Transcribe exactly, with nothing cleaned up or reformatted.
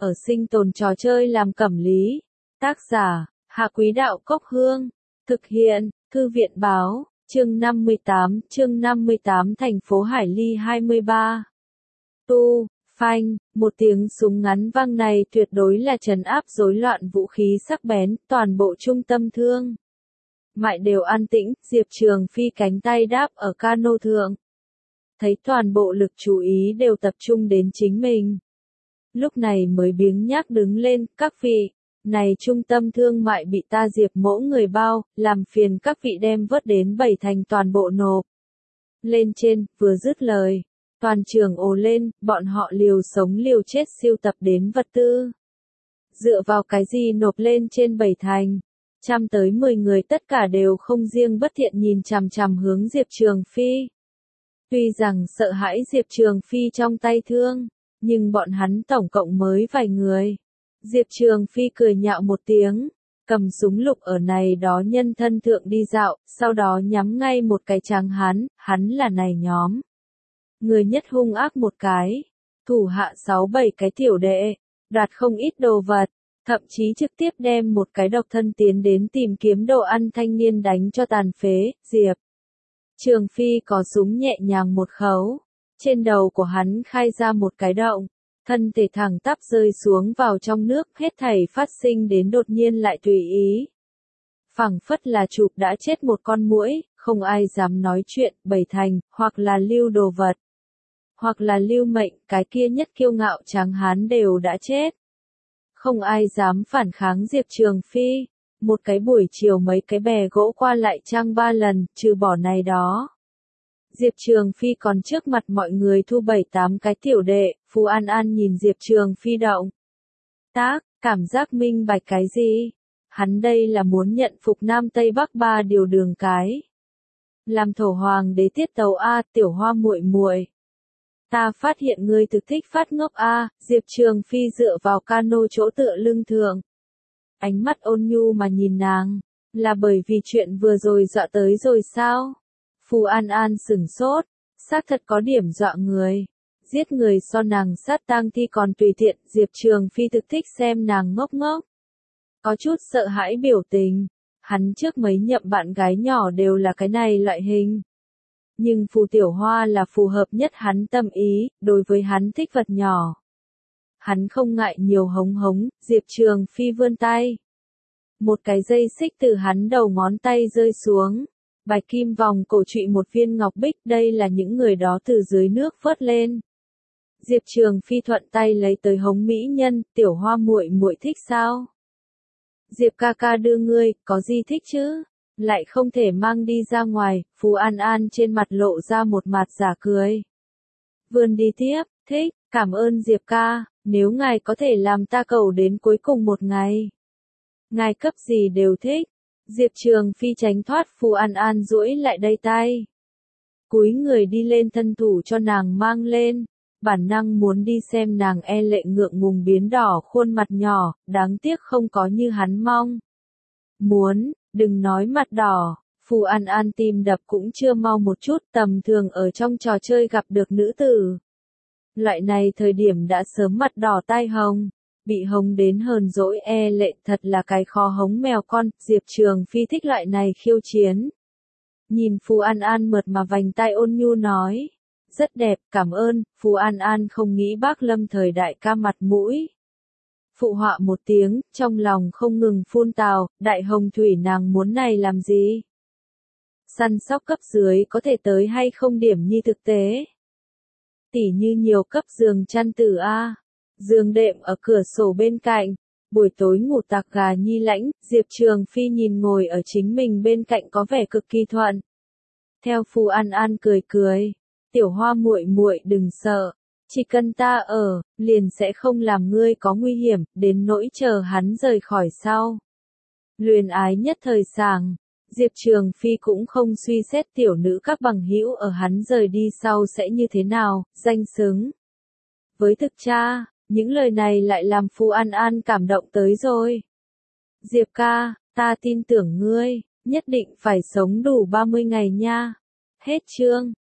ở sinh tồn trò chơi làm cẩm lý. Tác giả, Hạ Quý Đạo Cốc Hương. Thực hiện, Thư viện Báo, chương năm mươi tám, chương năm mươi tám thành phố Hải Ly hai mươi ba. Tu, phanh, một tiếng súng ngắn vang này tuyệt đối là trấn áp rối loạn vũ khí sắc bén, toàn bộ trung tâm thương mại đều an tĩnh, Diệp Trường Phi cánh tay đáp ở cano thượng. Thấy toàn bộ lực chú ý đều tập trung đến chính mình. Lúc này mới biếng nhác đứng lên, các vị, này trung tâm thương mại bị ta Diệp mỗ người bao, làm phiền các vị đem vớt đến bảy thành toàn bộ nộp. Lên trên, vừa dứt lời, toàn trường ồ lên, bọn họ liều sống liều chết siêu tập đến vật tư. Dựa vào cái gì nộp lên trên bảy thành? Trăm tới mười người tất cả đều không riêng bất thiện nhìn chằm chằm hướng Diệp Trường Phi. Tuy rằng sợ hãi Diệp Trường Phi trong tay thương, nhưng bọn hắn tổng cộng mới vài người. Diệp Trường Phi cười nhạo một tiếng, cầm súng lục ở này đó nhân thân thượng đi dạo, sau đó nhắm ngay một cái tráng hán, hắn là này nhóm. Người nhất hung ác một cái, thủ hạ sáu bảy cái tiểu đệ, đoạt không ít đồ vật, thậm chí trực tiếp đem một cái độc thân tiến đến tìm kiếm đồ ăn thanh niên đánh cho tàn phế, Diệp Trường Phi có súng nhẹ nhàng một khẩu, trên đầu của hắn khai ra một cái động, thân thể thẳng tắp rơi xuống vào trong nước, hết thảy phát sinh đến đột nhiên lại tùy ý. Phảng phất là chụp đã chết một con muỗi, không ai dám nói chuyện, bảy thành, hoặc là lưu đồ vật, hoặc là lưu mệnh, cái kia nhất kiêu ngạo tráng hán đều đã chết. Không ai dám phản kháng Diệp Trường Phi. Một cái buổi chiều mấy cái bè gỗ qua lại trang ba lần, trừ bỏ này đó. Diệp Trường Phi còn trước mặt mọi người thu bảy tám cái tiểu đệ, Phù An An nhìn Diệp Trường Phi động tác, cảm giác minh bạch cái gì? Hắn đây là muốn nhận phục Nam Tây Bắc ba điều đường cái. Làm thổ hoàng đế tiết tấu A, tiểu hoa muội muội. Ta phát hiện ngươi thực thích phát ngốc A, Diệp Trường Phi dựa vào cano chỗ tựa lưng thượng. Ánh mắt ôn nhu mà nhìn nàng, là bởi vì chuyện vừa rồi dọa tới rồi sao? Phù An An sửng sốt, xác thật có điểm dọa người. Giết người so nàng sát tang thi còn tùy tiện, Diệp Trường Phi thực thích xem nàng ngốc ngốc. Có chút sợ hãi biểu tình, hắn trước mấy nhậm bạn gái nhỏ đều là cái này loại hình. Nhưng Phù Tiểu Hoa là phù hợp nhất hắn tâm ý, đối với hắn thích vật nhỏ. Hắn không ngại nhiều hống hống, Diệp Trường Phi vươn tay. Một cái dây xích từ hắn đầu ngón tay rơi xuống. Bạch kim vòng cổ trụy một viên ngọc bích, đây là những người đó từ dưới nước vớt lên. Diệp Trường Phi thuận tay lấy tới hống mỹ nhân, tiểu hoa muội muội thích sao? Diệp ca ca đưa ngươi, có gì thích chứ? Lại không thể mang đi ra ngoài, Phù An An trên mặt lộ ra một mặt giả cười. Vươn đi tiếp, thích, cảm ơn Diệp ca. Nếu ngài có thể làm ta cầu đến cuối cùng một ngày, ngài cấp gì đều thích. Diệp Trường Phi tránh thoát Phù An An duỗi lại đây tay. Cúi người đi lên thân thủ cho nàng mang lên. Bản năng muốn đi xem nàng e lệ ngượng ngùng biến đỏ khuôn mặt nhỏ, đáng tiếc không có như hắn mong. Muốn, đừng nói mặt đỏ. Phù An An tim đập cũng chưa mau một chút, tầm thường ở trong trò chơi gặp được nữ tử. Loại này thời điểm đã sớm mặt đỏ tai hồng, bị hồng đến hờn dỗi e lệ, thật là cái khó hống mèo con. Diệp Trường Phi thích loại này khiêu chiến. Nhìn Phù An An mượt mà vành tai ôn nhu nói, rất đẹp, cảm ơn. Phù An An không nghĩ bác Lâm thời đại ca mặt mũi. Phụ họa một tiếng, trong lòng không ngừng phun tào, đại hồng thủy nàng muốn này làm gì? Săn sóc cấp dưới có thể tới hay không điểm nhi thực tế? Tỉ như nhiều cấp giường chăn tử A, giường đệm ở cửa sổ bên cạnh, buổi tối ngủ tạc gà nhi lãnh, Diệp Trường Phi nhìn ngồi ở chính mình bên cạnh có vẻ cực kỳ thuận. Theo Phù An An cười cười, tiểu hoa muội muội đừng sợ, chỉ cần ta ở, liền sẽ không làm ngươi có nguy hiểm, đến nỗi chờ hắn rời khỏi sau. Luyến ái nhất thời sàng. Diệp Trường Phi cũng không suy xét tiểu nữ các bằng hữu ở hắn rời đi sau sẽ như thế nào, danh xứng. Với thực cha, những lời này lại làm Phù An An cảm động tới rồi. Diệp ca, ta tin tưởng ngươi, nhất định phải sống đủ ba mươi ngày nha. Hết chương.